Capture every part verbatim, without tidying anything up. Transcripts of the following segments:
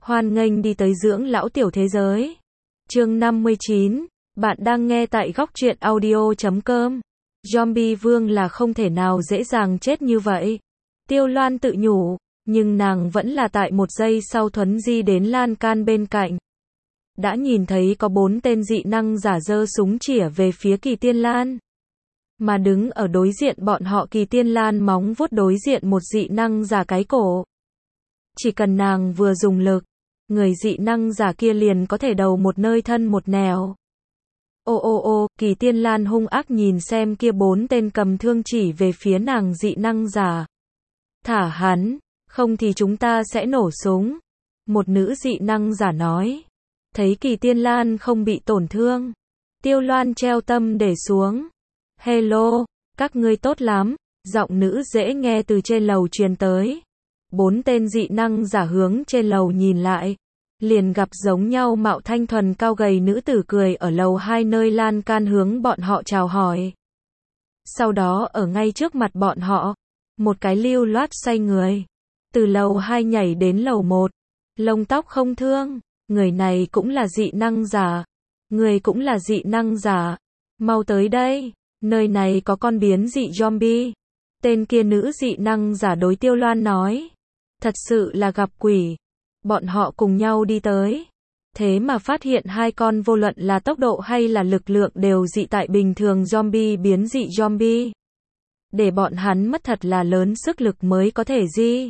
Hoan nghênh đi tới dưỡng lão tiểu thế giới. Chương năm mươi chín, bạn đang nghe tại góc truyện audio chấm com. Zombie vương là không thể nào dễ dàng chết như vậy. Tiêu Loan tự nhủ, nhưng nàng vẫn là tại một giây sau thuấn di đến lan can bên cạnh. Đã nhìn thấy có bốn tên dị năng giả giơ súng chĩa về phía Kỳ Tiên Lan. Mà đứng ở đối diện bọn họ Kỳ Tiên Lan móng vuốt đối diện một dị năng giả cái cổ. Chỉ cần nàng vừa dùng lực, người dị năng giả kia liền có thể đầu một nơi thân một nẻo. Ô ô ô, Kỳ Tiên Lan hung ác nhìn xem kia bốn tên cầm thương chỉ về phía nàng dị năng giả. Thả hắn, không thì chúng ta sẽ nổ súng. Một nữ dị năng giả nói. Thấy Kỳ Tiên Lan không bị tổn thương, Tiêu Loan treo tâm để xuống. Hello, các ngươi tốt lắm, giọng nữ dễ nghe từ trên lầu truyền tới. Bốn tên dị năng giả hướng trên lầu nhìn lại, liền gặp giống nhau mạo thanh thuần cao gầy nữ tử cười ở lầu hai nơi lan can hướng bọn họ chào hỏi. Sau đó ở ngay trước mặt bọn họ, một cái lưu loát xoay người, từ lầu hai nhảy đến lầu một, lông tóc không thương, người này cũng là dị năng giả, người cũng là dị năng giả, mau tới đây, nơi này có con biến dị zombie. Tên kia nữ dị năng giả đối Tiêu Loan nói. Thật sự là gặp quỷ. Bọn họ cùng nhau đi tới. Thế mà phát hiện hai con vô luận là tốc độ hay là lực lượng đều dị tại bình thường zombie biến dị zombie. Để bọn hắn mất thật là lớn sức lực mới có thể di.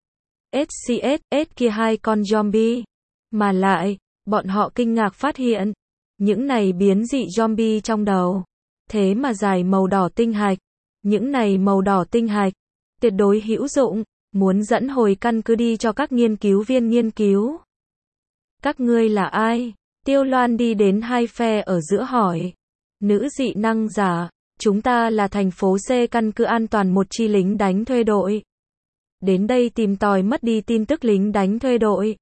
ét xê ét ét kia hai con zombie. Mà lại, bọn họ kinh ngạc phát hiện. Những này biến dị zombie trong đầu. Thế mà dài màu đỏ tinh hạch. Những này màu đỏ tinh hạch. Tuyệt đối hữu dụng. Muốn dẫn hồi căn cứ đi cho các nghiên cứu viên nghiên cứu. Các ngươi là ai? Tiêu Loan đi đến hai phe ở giữa hỏi. Nữ dị năng giả, chúng ta là thành phố C căn cứ an toàn một chi lính đánh thuê đội. Đến đây tìm tòi mất đi tin tức lính đánh thuê đội.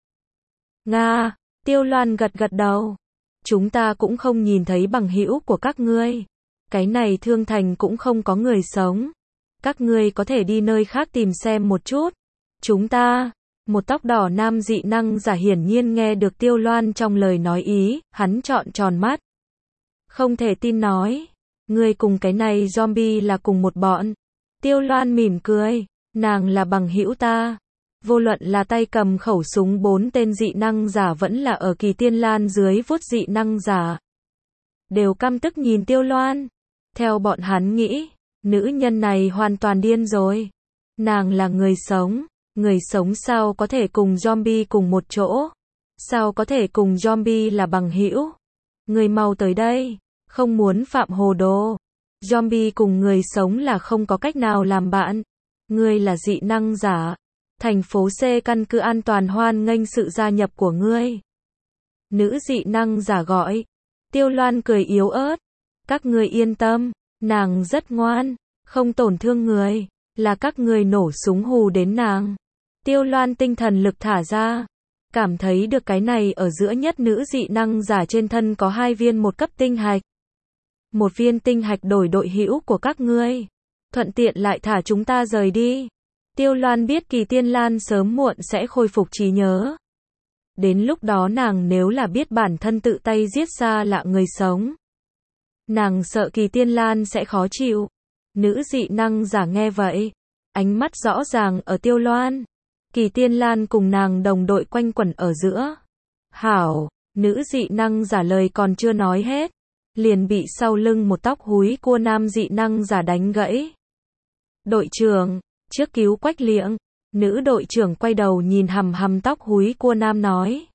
Nga, Tiêu Loan gật gật đầu. Chúng ta cũng không nhìn thấy bằng hữu của các ngươi. Cái này Thương Thành cũng không có người sống. Các ngươi có thể đi nơi khác tìm xem một chút. Chúng ta, một tóc đỏ nam dị năng giả hiển nhiên nghe được Tiêu Loan trong lời nói ý, hắn trọn tròn mắt. Không thể tin nói, ngươi cùng cái này zombie là cùng một bọn. Tiêu Loan mỉm cười, nàng là bằng hữu ta. Vô luận là tay cầm khẩu súng bốn tên dị năng giả vẫn là ở Kỳ Tiên Lan dưới vuốt dị năng giả. Đều căm tức nhìn Tiêu Loan. Theo bọn hắn nghĩ, nữ nhân này hoàn toàn điên rồi. Nàng là người sống. Người sống sao có thể cùng zombie cùng một chỗ? Sao có thể cùng zombie là bằng hữu? Người mau tới đây. Không muốn phạm hồ đồ. Zombie cùng người sống là không có cách nào làm bạn. Ngươi là dị năng giả. Thành phố C căn cứ an toàn hoan nghênh sự gia nhập của ngươi. Nữ dị năng giả gọi. Tiêu Loan cười yếu ớt. Các ngươi yên tâm. Nàng rất ngoan, không tổn thương người, là các người nổ súng hù đến nàng. Tiêu Loan tinh thần lực thả ra, cảm thấy được cái này ở giữa nhất nữ dị năng giả trên thân có hai viên một cấp tinh hạch. Một viên tinh hạch đổi đội hữu của các ngươi, thuận tiện lại thả chúng ta rời đi. Tiêu Loan biết Kỳ Tiên Lan sớm muộn sẽ khôi phục trí nhớ. Đến lúc đó nàng nếu là biết bản thân tự tay giết xa lạ người sống. Nàng sợ Kỳ Tiên Lan sẽ khó chịu. Nữ dị năng giả nghe vậy, ánh mắt rõ ràng ở Tiêu Loan. Kỳ Tiên Lan cùng nàng đồng đội quanh quẩn ở giữa. Hảo, nữ dị năng giả lời còn chưa nói hết, liền bị sau lưng một tóc húi cua nam dị năng giả đánh gãy. Đội trưởng, trước cứu Quách Liệng. Nữ đội trưởng quay đầu nhìn hằm hằm tóc húi cua nam nói.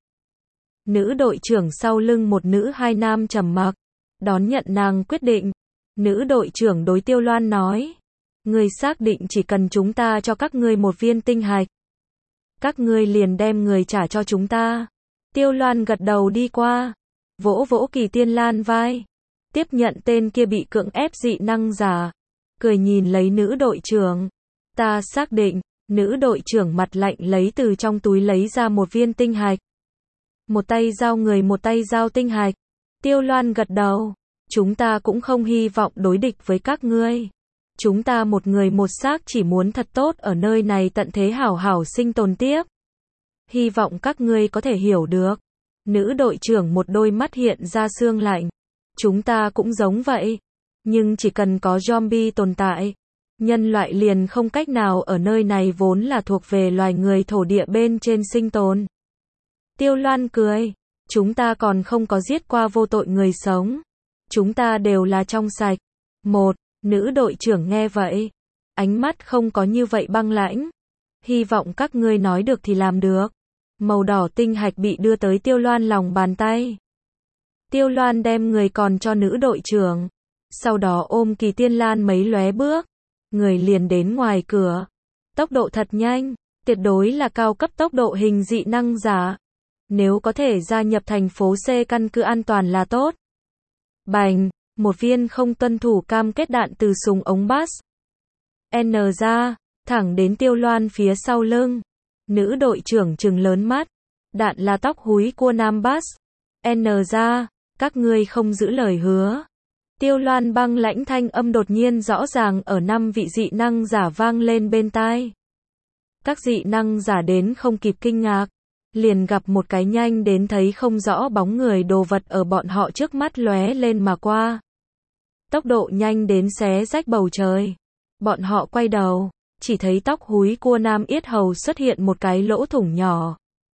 Nữ đội trưởng sau lưng một nữ hai nam trầm mặc. Đón nhận nàng quyết định. Nữ đội trưởng đối Tiêu Loan nói. Ngươi xác định chỉ cần chúng ta cho các ngươi một viên tinh hạch. Các ngươi liền đem người trả cho chúng ta. Tiêu Loan gật đầu đi qua. Vỗ vỗ Kỳ Tiên Lan vai. Tiếp nhận tên kia bị cưỡng ép dị năng giả. Cười nhìn lấy nữ đội trưởng. Ta xác định. Nữ đội trưởng mặt lạnh lấy từ trong túi lấy ra một viên tinh hạch. Một tay giao người một tay giao tinh hạch. Tiêu Loan gật đầu. Chúng ta cũng không hy vọng đối địch với các ngươi. Chúng ta một người một xác chỉ muốn thật tốt ở nơi này tận thế hảo hảo sinh tồn tiếp. Hy vọng các ngươi có thể hiểu được. Nữ đội trưởng một đôi mắt hiện ra sương lạnh. Chúng ta cũng giống vậy. Nhưng chỉ cần có zombie tồn tại, nhân loại liền không cách nào ở nơi này vốn là thuộc về loài người thổ địa bên trên sinh tồn. Tiêu Loan cười. Chúng ta còn không có giết qua vô tội người sống. Chúng ta đều là trong sạch. Một, nữ đội trưởng nghe vậy. Ánh mắt không có như vậy băng lãnh. Hy vọng các ngươi nói được thì làm được. Màu đỏ tinh hạch bị đưa tới Tiêu Loan lòng bàn tay. Tiêu Loan đem người còn cho nữ đội trưởng. Sau đó ôm Kỳ Tiên Lan mấy lóe bước. Người liền đến ngoài cửa. Tốc độ thật nhanh. Tuyệt đối là cao cấp tốc độ hình dị năng giả. Nếu có thể gia nhập thành phố C căn cứ an toàn là tốt. Bành, một viên không tuân thủ cam kết đạn từ súng ống Bass N ra, thẳng đến Tiêu Loan phía sau lưng. Nữ đội trưởng trừng lớn mắt. Đạn là tóc húi cua nam Bass N ra, các ngươi không giữ lời hứa. Tiêu Loan băng lãnh thanh âm đột nhiên rõ ràng ở năm vị dị năng giả vang lên bên tai. Các dị năng giả đến không kịp kinh ngạc. Liền gặp một cái nhanh đến thấy không rõ bóng người đồ vật ở bọn họ trước mắt lóe lên mà qua. Tốc độ nhanh đến xé rách bầu trời. Bọn họ quay đầu, chỉ thấy tóc húi cua nam yết hầu xuất hiện một cái lỗ thủng nhỏ.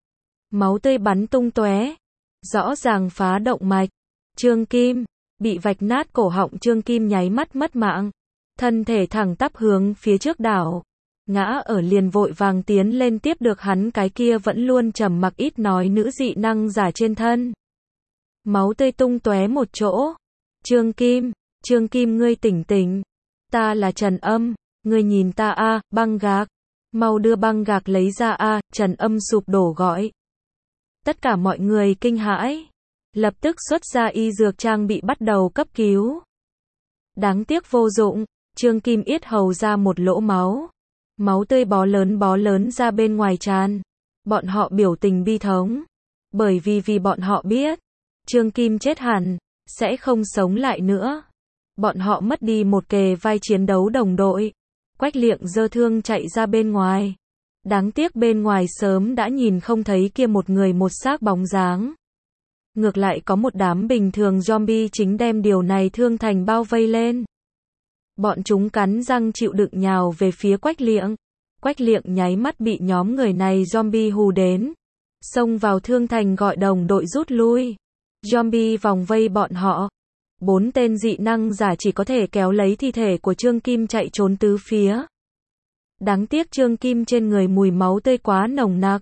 Máu tươi bắn tung tóe, rõ ràng phá động mạch. Trương Kim, bị vạch nát cổ họng Trương Kim nháy mắt mất mạng. Thân thể thẳng tắp hướng phía trước đảo. Ngã ở liền vội vàng tiến lên tiếp được hắn cái kia vẫn luôn trầm mặc ít nói nữ dị năng giả trên thân. Máu tươi tung tóe một chỗ. Trương Kim, Trương Kim ngươi tỉnh tỉnh. Ta là Trần Âm, ngươi nhìn ta a, à, băng gạc. Mau đưa băng gạc lấy ra a, à, Trần Âm sụp đổ gọi. Tất cả mọi người kinh hãi. Lập tức xuất ra y dược trang bị bắt đầu cấp cứu. Đáng tiếc vô dụng, Trương Kim yết hầu ra một lỗ máu. Máu tươi bó lớn bó lớn ra bên ngoài tràn. Bọn họ biểu tình bi thống. Bởi vì vì bọn họ biết, Trương Kim chết hẳn, sẽ không sống lại nữa. Bọn họ mất đi một kề vai chiến đấu đồng đội. Quách Liệng giơ thương chạy ra bên ngoài. Đáng tiếc bên ngoài sớm đã nhìn không thấy kia một người một xác bóng dáng. Ngược lại có một đám bình thường zombie chính đem điều này thương thành bao vây lên. Bọn chúng cắn răng chịu đựng nhào về phía Quách Liệng. Quách Liệng nháy mắt bị nhóm người này zombie hù đến. Xông vào thương thành gọi đồng đội rút lui. Zombie vòng vây bọn họ. Bốn tên dị năng giả chỉ có thể kéo lấy thi thể của Trương Kim chạy trốn tứ phía. Đáng tiếc Trương Kim trên người mùi máu tươi quá nồng nặc.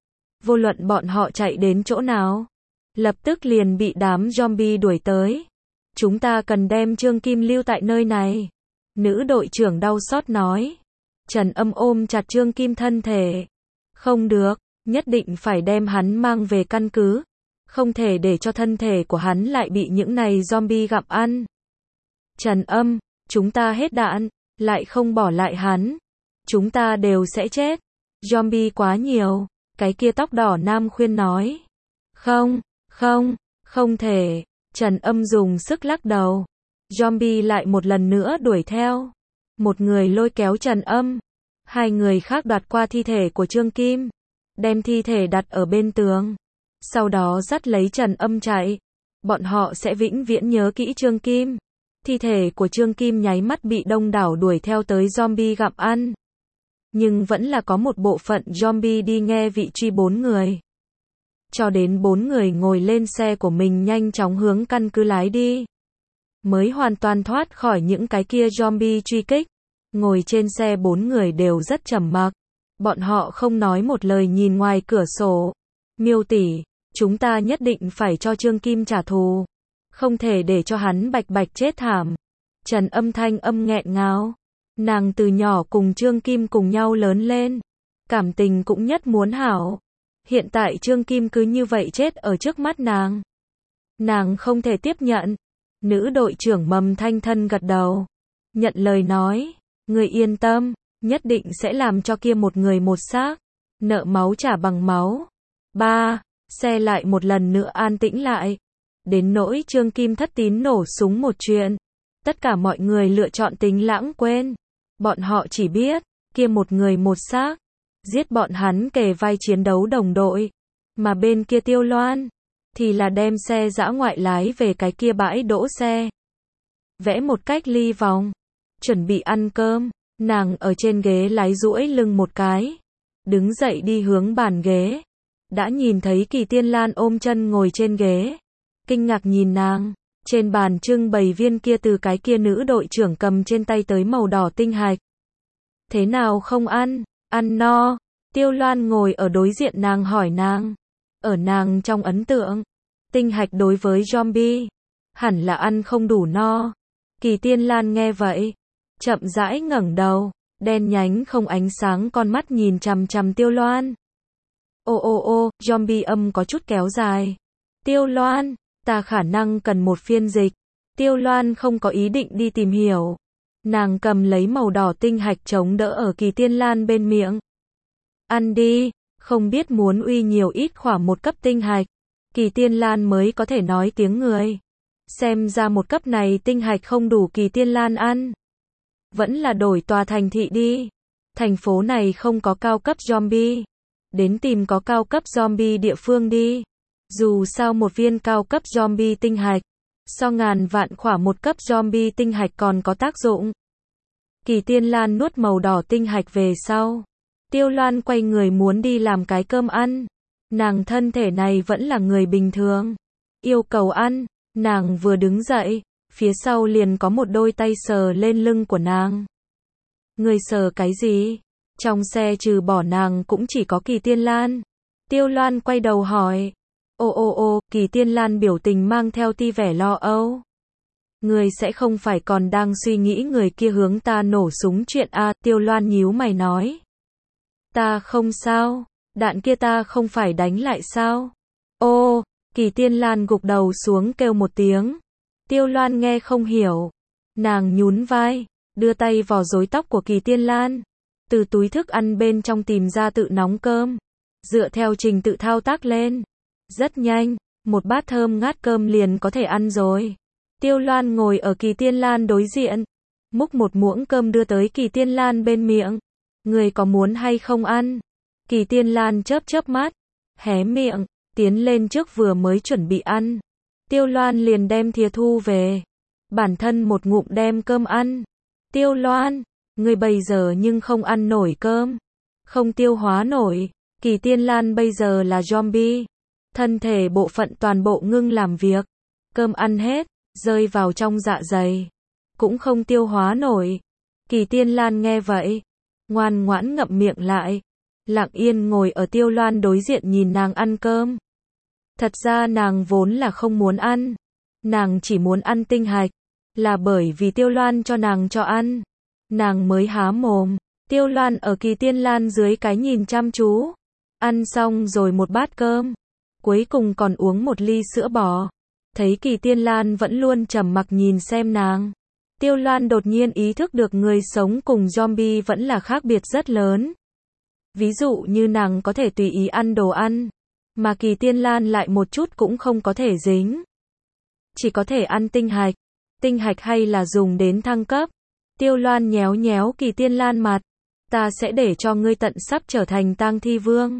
Vô luận bọn họ chạy đến chỗ nào, lập tức liền bị đám zombie đuổi tới. Chúng ta cần đem Trương Kim lưu tại nơi này. Nữ đội trưởng đau xót nói. Trần Âm ôm chặt Trương Kim thân thể. Không được, nhất định phải đem hắn mang về căn cứ. Không thể để cho thân thể của hắn lại bị những này zombie gặm ăn. Trần Âm, chúng ta hết đạn, lại không bỏ lại hắn. Chúng ta đều sẽ chết. Zombie quá nhiều. Cái kia tóc đỏ nam khuyên nói. Không, không, không thể. Trần Âm dùng sức lắc đầu. Zombie lại một lần nữa đuổi theo. Một người lôi kéo Trần Âm. Hai người khác đoạt qua thi thể của Trương Kim. Đem thi thể đặt ở bên tường. Sau đó dắt lấy Trần Âm chạy. Bọn họ sẽ vĩnh viễn nhớ kỹ Trương Kim. Thi thể của Trương Kim nháy mắt bị đông đảo đuổi theo tới zombie gặm ăn. Nhưng vẫn là có một bộ phận zombie đi nghe vị truy bốn người. Cho đến bốn người ngồi lên xe của mình nhanh chóng hướng căn cứ lái đi. Mới hoàn toàn thoát khỏi những cái kia zombie truy kích. Ngồi trên xe bốn người đều rất trầm mặc. Bọn họ không nói một lời nhìn ngoài cửa sổ. Miêu tỷ, chúng ta nhất định phải cho Trương Kim trả thù. Không thể để cho hắn bạch bạch chết thảm. Trần Âm thanh âm nghẹn ngào. Nàng từ nhỏ cùng Trương Kim cùng nhau lớn lên. Cảm tình cũng nhất muốn hảo. Hiện tại Trương Kim cứ như vậy chết ở trước mắt nàng. Nàng không thể tiếp nhận. Nữ đội trưởng Mầm Thanh Thân gật đầu. Nhận lời nói. Người yên tâm. Nhất định sẽ làm cho kia một người một xác. Nợ máu trả bằng máu. Ba. Xe lại một lần nữa an tĩnh lại. Đến nỗi Trương Kim thất tín nổ súng một chuyện. Tất cả mọi người lựa chọn tính lãng quên. Bọn họ chỉ biết. Kia một người một xác. giết bọn hắn kề vai chiến đấu đồng đội. Mà bên kia Tiêu Loan, thì là đem xe dã ngoại lái về cái kia bãi đỗ xe. Vẽ một cách ly vòng, chuẩn bị ăn cơm, nàng ở trên ghế lái duỗi lưng một cái, đứng dậy đi hướng bàn ghế. Đã nhìn thấy Kỳ Tiên Lan ôm chân ngồi trên ghế, kinh ngạc nhìn nàng. Trên bàn trưng bày viên kia từ cái kia nữ đội trưởng cầm trên tay tới màu đỏ tinh hạch. Thế nào không ăn, ăn no? Tiêu Loan ngồi ở đối diện nàng hỏi nàng. Ở nàng trong ấn tượng, tinh hạch đối với zombie, hẳn là ăn không đủ no. Kỳ Tiên Lan nghe vậy, chậm rãi ngẩng đầu, đen nhánh không ánh sáng con mắt nhìn chằm chằm Tiêu Loan. Ô ô ô, zombie âm có chút kéo dài. Tiêu Loan, ta khả năng cần một phiên dịch. Tiêu Loan không có ý định đi tìm hiểu. Nàng cầm lấy màu đỏ tinh hạch chống đỡ ở Kỳ Tiên Lan bên miệng. Ăn đi, không biết muốn uy nhiều ít khoảng một cấp tinh hạch. Kỳ Tiên Lan mới có thể nói tiếng người. Xem ra một cấp này tinh hạch không đủ Kỳ Tiên Lan ăn. Vẫn là đổi tòa thành thị đi. Thành phố này không có cao cấp zombie. Đến tìm có cao cấp zombie địa phương đi. Dù sao một viên cao cấp zombie tinh hạch, so ngàn vạn khỏa một cấp zombie tinh hạch còn có tác dụng. Kỳ Tiên Lan nuốt màu đỏ tinh hạch về sau. Tiêu Loan quay người muốn đi làm cái cơm ăn. Nàng thân thể này vẫn là người bình thường. Yêu cầu ăn, nàng vừa đứng dậy, phía sau liền có một đôi tay sờ lên lưng của nàng. Người sờ cái gì? Trong xe trừ bỏ nàng cũng chỉ có Kỳ Tiên Lan. Tiêu Loan quay đầu hỏi. Ô ô ô, Kỳ Tiên Lan biểu tình mang theo ti vẻ lo âu. Người sẽ không phải còn đang suy nghĩ người kia hướng ta nổ súng chuyện a? Tiêu Loan nhíu mày nói. Ta không sao, đạn kia ta không phải đánh lại sao? Ô, Kỳ Tiên Lan gục đầu xuống kêu một tiếng. Tiêu Loan nghe không hiểu. Nàng nhún vai, đưa tay vò rối tóc của Kỳ Tiên Lan. Từ túi thức ăn bên trong tìm ra tự nóng cơm. Dựa theo trình tự thao tác lên. Rất nhanh, một bát thơm ngát cơm liền có thể ăn rồi. Tiêu Loan ngồi ở Kỳ Tiên Lan đối diện, múc một muỗng cơm đưa tới Kỳ Tiên Lan bên miệng. Người có muốn hay không ăn? Kỳ Tiên Lan chớp chớp mắt, hé miệng, tiến lên trước vừa mới chuẩn bị ăn. Tiêu Loan liền đem thìa thu về. Bản thân một ngụm đem cơm ăn. Tiêu Loan, người bây giờ nhưng không ăn nổi cơm. Không tiêu hóa nổi. Kỳ Tiên Lan bây giờ là zombie. Thân thể bộ phận toàn bộ ngưng làm việc. Cơm ăn hết, rơi vào trong dạ dày. Cũng không tiêu hóa nổi. Kỳ Tiên Lan nghe vậy, ngoan ngoãn ngậm miệng lại. Lặng yên ngồi ở Tiêu Loan đối diện nhìn nàng ăn cơm. Thật ra nàng vốn là không muốn ăn. Nàng chỉ muốn ăn tinh hạch. Là bởi vì Tiêu Loan cho nàng cho ăn. Nàng mới há mồm. Tiêu Loan ở Kỳ Tiên Lan dưới cái nhìn chăm chú. Ăn xong rồi một bát cơm. Cuối cùng còn uống một ly sữa bò. Thấy Kỳ Tiên Lan vẫn luôn trầm mặc nhìn xem nàng. Tiêu Loan đột nhiên ý thức được người sống cùng zombie vẫn là khác biệt rất lớn. Ví dụ như nàng có thể tùy ý ăn đồ ăn, mà Kỳ Tiên Lan lại một chút cũng không có thể dính. Chỉ có thể ăn tinh hạch. Tinh hạch hay là dùng đến thăng cấp. Tiêu Loan nhéo nhéo Kỳ Tiên Lan mặt. Ta sẽ để cho ngươi tận sắp trở thành tang thi vương.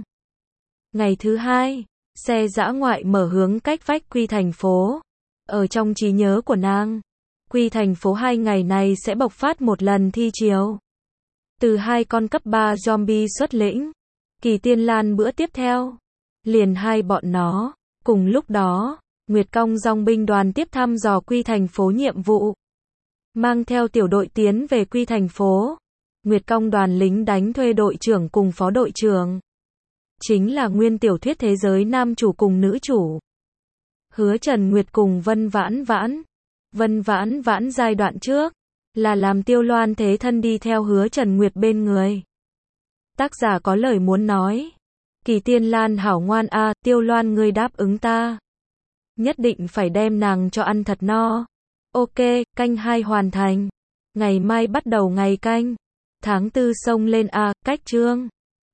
Ngày thứ hai, xe dã ngoại mở hướng cách vách Quy thành phố. Ở trong trí nhớ của nàng, Quy thành phố hai ngày này sẽ bộc phát một lần thi chiều. Từ hai con cấp ba zombie xuất lĩnh. Kỳ Tiên Lan bữa tiếp theo, liền hai bọn nó. Cùng lúc đó, Nguyệt Công dòng binh đoàn tiếp thăm dò Quy thành phố nhiệm vụ. Mang theo tiểu đội tiến về Quy thành phố. Nguyệt Công đoàn lính đánh thuê đội trưởng cùng phó đội trưởng. Chính là nguyên tiểu thuyết thế giới nam chủ cùng nữ chủ. Hứa Trần Nguyệt cùng Vân Vãn Vãn. Vân Vãn Vãn giai đoạn trước, là làm Tiêu Loan thế thân đi theo Hứa Trần Nguyệt bên người. Tác giả có lời muốn nói. Kỳ Tiên Lan hảo ngoan a, à, Tiêu Loan ngươi đáp ứng ta. Nhất định phải đem nàng cho ăn thật no. Ok, canh hai hoàn thành. Ngày mai bắt đầu ngày canh. Tháng tư xông lên a, à, cách chương.